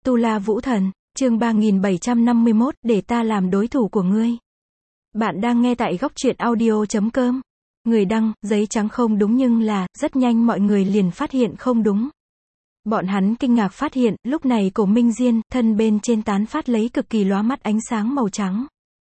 Tu La Vũ Thần, chương 3751, để ta làm đối thủ của ngươi. Bạn đang nghe tại góc truyện audio.com. Người đăng, giấy trắng không đúng nhưng là, rất nhanh mọi người liền phát hiện không đúng. Bọn hắn kinh ngạc phát hiện, lúc này cổ Minh Diên, thân bên trên tán phát lấy cực kỳ lóa mắt ánh sáng màu trắng.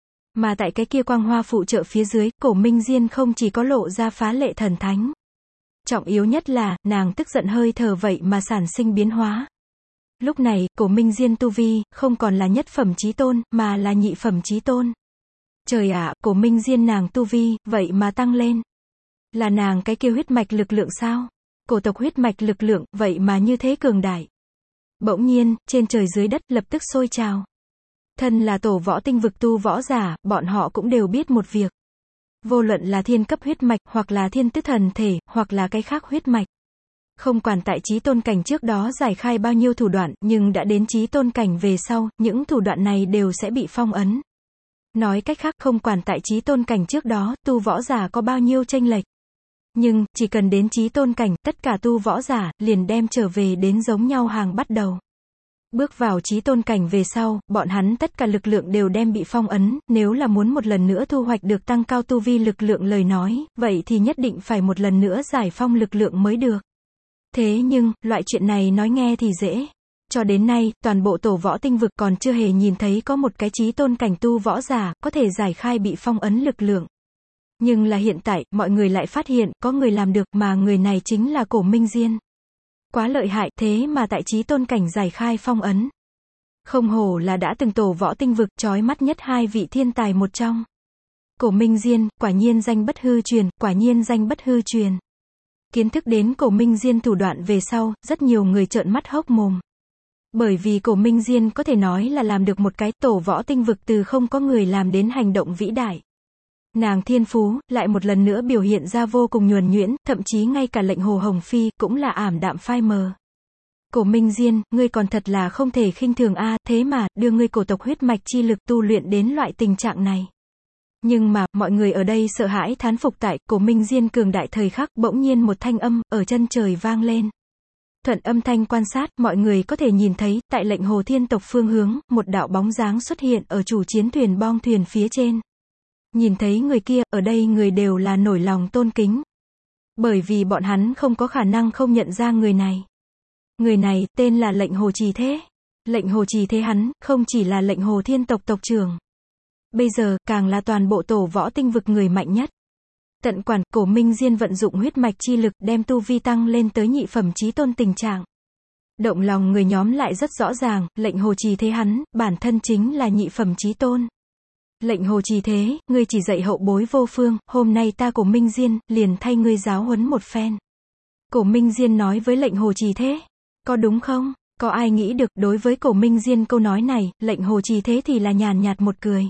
Mà tại cái kia quang hoa phụ trợ phía dưới, cổ Minh Diên không chỉ có lộ ra phá lệ thần thánh. Trọng yếu nhất là, nàng tức giận hơi thở vậy mà sản sinh biến hóa. Lúc này, cổ Minh Diên tu vi, không còn là nhất phẩm chí tôn, mà là nhị phẩm chí tôn. Trời ạ, cổ Minh Diên nàng tu vi, vậy mà tăng lên. Là nàng cái kia huyết mạch lực lượng sao? Cổ tộc huyết mạch lực lượng, vậy mà như thế cường đại. Bỗng nhiên, trên trời dưới đất lập tức sôi trào. Thân là tổ võ tinh vực tu võ giả, bọn họ cũng đều biết một việc. Vô luận là thiên cấp huyết mạch, hoặc là thiên tứ thần thể, hoặc là cái khác huyết mạch. Không quản tại chí tôn cảnh trước đó giải khai bao nhiêu thủ đoạn, nhưng đã đến chí tôn cảnh về sau, những thủ đoạn này đều sẽ bị phong ấn. Nói cách khác, không quản tại chí tôn cảnh trước đó, tu võ giả có bao nhiêu chênh lệch. Nhưng, chỉ cần đến chí tôn cảnh, tất cả tu võ giả, liền đem trở về đến giống nhau hàng bắt đầu. Bước vào chí tôn cảnh về sau, bọn hắn tất cả lực lượng đều đem bị phong ấn, nếu là muốn một lần nữa thu hoạch được tăng cao tu vi lực lượng lời nói, vậy thì nhất định phải một lần nữa giải phong lực lượng mới được. Thế nhưng, loại chuyện này nói nghe thì dễ. Cho đến nay, toàn bộ tổ võ tinh vực còn chưa hề nhìn thấy có một cái chí tôn cảnh tu võ giả, có thể giải khai bị phong ấn lực lượng. Nhưng là hiện tại, mọi người lại phát hiện, có người làm được, mà người này chính là cổ Minh Diên. Quá lợi hại, thế mà tại chí tôn cảnh giải khai phong ấn. Không hổ là đã từng tổ võ tinh vực, chói mắt nhất hai vị thiên tài một trong. Cổ Minh Diên, quả nhiên danh bất hư truyền, quả nhiên danh bất hư truyền. Kiến thức đến cổ Minh Diên thủ đoạn về sau, rất nhiều người trợn mắt hốc mồm. Bởi vì cổ Minh Diên có thể nói là làm được một cái tổ võ tinh vực từ không có người làm đến hành động vĩ đại. Nàng thiên phú, lại một lần nữa biểu hiện ra vô cùng nhuần nhuyễn, thậm chí ngay cả lệnh Hồ Hồng Phi, cũng là ảm đạm phai mờ. Cổ Minh Diên, ngươi còn thật là không thể khinh thường a, thế mà, đưa ngươi cổ tộc huyết mạch chi lực tu luyện đến loại tình trạng này. Nhưng mà, mọi người ở đây sợ hãi thán phục tại, cổ Minh Diên cường đại thời khắc, bỗng nhiên một thanh âm, ở chân trời vang lên. Thuận âm thanh quan sát, mọi người có thể nhìn thấy, tại lệnh Hồ Thiên tộc phương hướng, một đạo bóng dáng xuất hiện ở chủ chiến thuyền bong thuyền phía trên. Nhìn thấy người kia, ở đây người đều là nổi lòng tôn kính. Bởi vì bọn hắn không có khả năng không nhận ra người này. Người này, tên là lệnh Hồ Trì Thế. Lệnh Hồ Trì Thế hắn, không chỉ là lệnh Hồ Thiên tộc tộc trưởng. Bây giờ, càng là toàn bộ tổ võ tinh vực người mạnh nhất. Tận quản, cổ Minh Diên vận dụng huyết mạch chi lực, đem tu vi tăng lên tới nhị phẩm chí tôn tình trạng. Động lòng người nhóm lại rất rõ ràng, lệnh Hồ Trì Thế hắn, bản thân chính là nhị phẩm chí tôn. Lệnh Hồ Trì Thế, ngươi chỉ dạy hậu bối vô phương, hôm nay ta cổ Minh Diên, liền thay ngươi giáo huấn một phen. Cổ Minh Diên nói với lệnh Hồ Trì Thế, có đúng không? Có ai nghĩ được, đối với cổ Minh Diên câu nói này, lệnh Hồ Trì Thế thì là nhàn nhạt một cười.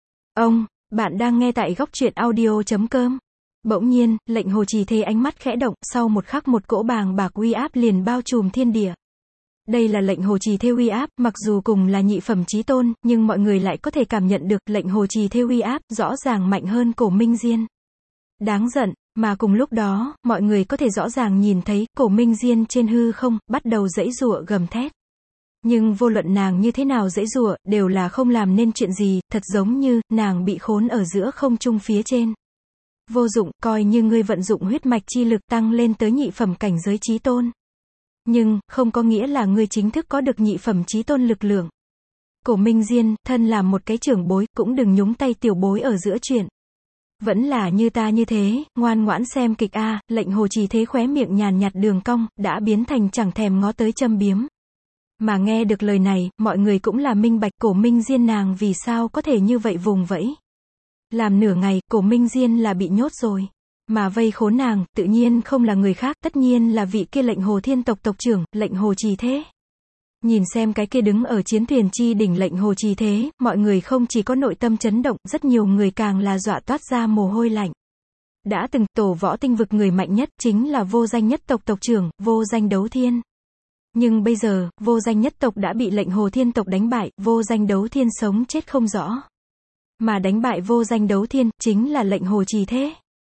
Bạn đang nghe tại góc truyện audio.com. Bỗng nhiên, lệnh Hồ Trì Thế ánh mắt khẽ động, sau một khắc một cỗ bàng bạc uy áp liền bao trùm thiên địa. Đây là lệnh Hồ Trì Thế uy áp, mặc dù cùng là nhị phẩm chí tôn, nhưng mọi người lại có thể cảm nhận được, lệnh Hồ Trì Thế uy áp, rõ ràng mạnh hơn cổ Minh Diên. Đáng giận, mà cùng lúc đó, mọi người có thể rõ ràng nhìn thấy, cổ Minh Diên trên hư không, bắt đầu giãy giụa gầm thét. Nhưng vô luận nàng như thế nào giãy giụa, đều là không làm nên chuyện gì, thật giống như, nàng bị khốn ở giữa không trung phía trên. Vô dụng, coi như ngươi vận dụng huyết mạch chi lực tăng lên tới nhị phẩm cảnh giới chí tôn. Nhưng, không có nghĩa là ngươi chính thức có được nhị phẩm chí tôn lực lượng. Cổ Minh Diên, thân làm một cái trưởng bối, cũng đừng nhúng tay tiểu bối ở giữa chuyện. Vẫn là như ta như thế, ngoan ngoãn xem kịch a. Lệnh Hồ Trì Thế khóe miệng nhàn nhạt đường cong, đã biến thành chẳng thèm ngó tới châm biếm. Mà nghe được lời này, mọi người cũng là minh bạch cổ Minh Diên nàng vì sao có thể như vậy vùng vẫy. Làm nửa ngày, cổ Minh Diên là bị nhốt rồi. Mà vây khốn nàng, tự nhiên không là người khác, tất nhiên là vị kia lệnh Hồ Thiên tộc tộc trưởng, lệnh Hồ Trì Thế. Nhìn xem cái kia đứng ở chiến thuyền chi đỉnh lệnh Hồ Trì Thế, mọi người không chỉ có nội tâm chấn động, rất nhiều người càng là dọa toát ra mồ hôi lạnh. Đã từng tổ võ tinh vực người mạnh nhất, chính là vô danh nhất tộc tộc trưởng, vô danh đấu thiên. Nhưng bây giờ, vô danh nhất tộc đã bị lệnh Hồ Thiên tộc đánh bại, vô danh đấu thiên sống chết không rõ. Mà đánh bại vô danh đấu thiên, chính là lệnh Hồ Trì Thế.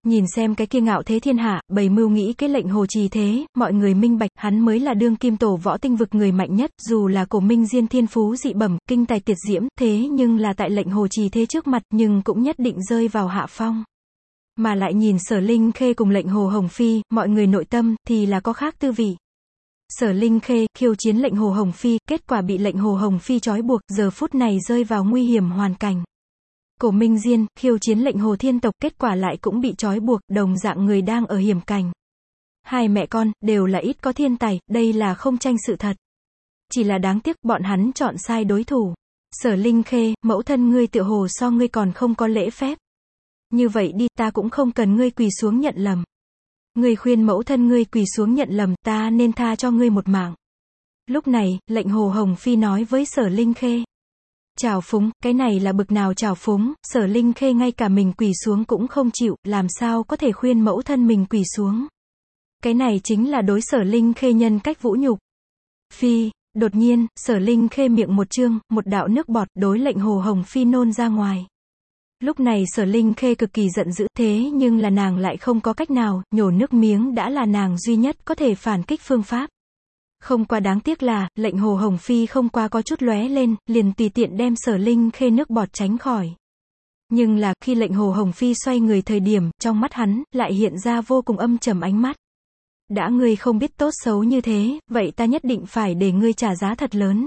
Nhìn xem cái kia ngạo thế thiên hạ, bày mưu nghĩ cái lệnh Hồ Trì thế, mọi người minh bạch, hắn mới là đương kim tổ võ tinh vực người mạnh nhất, dù là Cổ Minh Diên thiên phú dị bẩm, kinh tài tuyệt diễm, thế nhưng là tại lệnh Hồ Trì thế trước mặt, nhưng cũng nhất định rơi vào hạ phong. Mà lại nhìn Sở Linh Khê cùng lệnh Hồ Hồng Phi, mọi người nội tâm, thì là có khác tư vị. Sở Linh Khê, khiêu chiến lệnh Hồ Hồng Phi, kết quả bị lệnh Hồ Hồng Phi trói buộc, giờ phút này rơi vào nguy hiểm hoàn cảnh. Cổ Minh Diên, khiêu chiến lệnh Hồ Thiên Tộc, kết quả lại cũng bị trói buộc, đồng dạng người đang ở hiểm cảnh. Hai mẹ con, đều là ít có thiên tài, đây là không tranh sự thật. Chỉ là đáng tiếc, bọn hắn chọn sai đối thủ. Sở Linh Khê, mẫu thân ngươi tựa hồ so ngươi còn không có lễ phép. Như vậy đi, ta cũng không cần ngươi quỳ xuống nhận lầm. Ngươi khuyên mẫu thân ngươi quỳ xuống nhận lầm, ta nên tha cho ngươi một mạng. Lúc này, lệnh Hồ Hồng Phi nói với Sở Linh Khê. Trào phúng, cái này là bực nào trào phúng, Sở Linh Khê ngay cả mình quỳ xuống cũng không chịu, làm sao có thể khuyên mẫu thân mình quỳ xuống. Cái này chính là đối Sở Linh Khê nhân cách vũ nhục. Phi, đột nhiên, Sở Linh Khê miệng một trương, một đạo nước bọt đối lệnh Hồ Hồng Phi nôn ra ngoài. Lúc này Sở Linh Khê cực kỳ giận dữ, thế nhưng là nàng lại không có cách nào, nhổ nước miếng đã là nàng duy nhất có thể phản kích phương pháp. Không qua đáng tiếc là, lệnh Hồ Hồng Phi không qua có chút lóe lên, liền tùy tiện đem Sở Linh Khê nước bọt tránh khỏi. Nhưng là, khi lệnh Hồ Hồng Phi xoay người thời điểm, trong mắt hắn, lại hiện ra vô cùng âm trầm ánh mắt. Đã ngươi không biết tốt xấu như thế, vậy ta nhất định phải để ngươi trả giá thật lớn.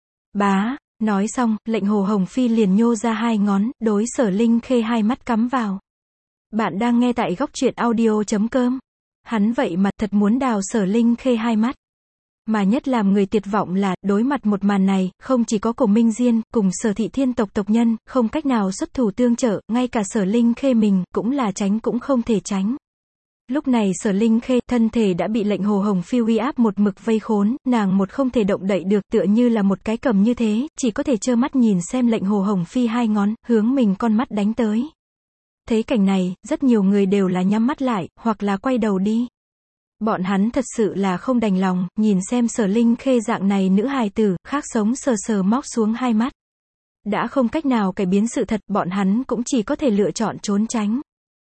Bá, nói xong, lệnh Hồ Hồng Phi liền nhô ra hai ngón, đối Sở Linh Khê hai mắt cắm vào. Bạn đang nghe tại góc truyện audio.com. Hắn vậy mà thật muốn đào Sở Linh Khê hai mắt. Mà nhất làm người tuyệt vọng là, đối mặt một màn này, không chỉ có Cổ Minh Diên, cùng Sở Thị Thiên tộc tộc nhân, không cách nào xuất thủ tương trợ, ngay cả Sở Linh Khê mình, cũng là tránh cũng không thể tránh. Lúc này Sở Linh Khê, thân thể đã bị lệnh Hồ Hồng Phi uy áp một mực vây khốn, nàng một không thể động đậy được, tựa như là một cái cầm như thế, chỉ có thể trơ mắt nhìn xem lệnh Hồ Hồng Phi hai ngón, hướng mình con mắt đánh tới. Thấy cảnh này, rất nhiều người đều là nhắm mắt lại, hoặc là quay đầu đi. Bọn hắn thật sự là không đành lòng, nhìn xem Sở Linh Khê dạng này nữ hài tử, khác sống sờ sờ móc xuống hai mắt. Đã không cách nào cải biến sự thật, bọn hắn cũng chỉ có thể lựa chọn trốn tránh.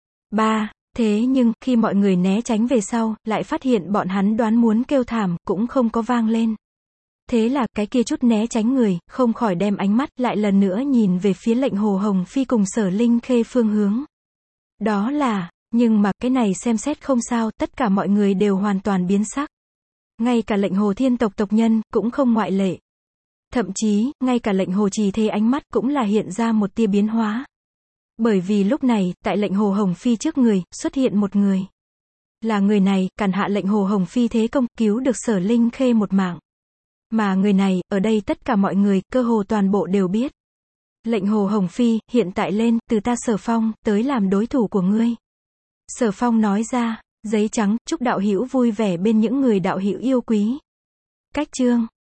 Thế nhưng, khi mọi người né tránh về sau, lại phát hiện bọn hắn đoán muốn kêu thảm, cũng không có vang lên. Thế là, cái kia chút né tránh người, không khỏi đem ánh mắt lại lần nữa nhìn về phía lệnh Hồ Hồng Phi cùng Sở Linh Khê phương hướng. Đó là, nhưng mà, cái này xem xét không sao, tất cả mọi người đều hoàn toàn biến sắc. Ngay cả lệnh Hồ Thiên tộc tộc nhân, cũng không ngoại lệ. Thậm chí, ngay cả lệnh Hồ Trì thế ánh mắt cũng là hiện ra một tia biến hóa. Bởi vì lúc này, tại lệnh Hồ Hồng Phi trước người, xuất hiện một người. Là người này, cản hạ lệnh Hồ Hồng Phi thế công, cứu được Sở Linh Khê một mạng. Mà người này, ở đây tất cả mọi người, cơ hồ toàn bộ đều biết. Lệnh Hồ Hồng Phi, hiện tại lên, từ ta Sở Phong, tới làm đối thủ của ngươi. Sở Phong nói ra, giấy trắng, chúc đạo hữu vui vẻ bên những người đạo hữu yêu quý. Cách chương.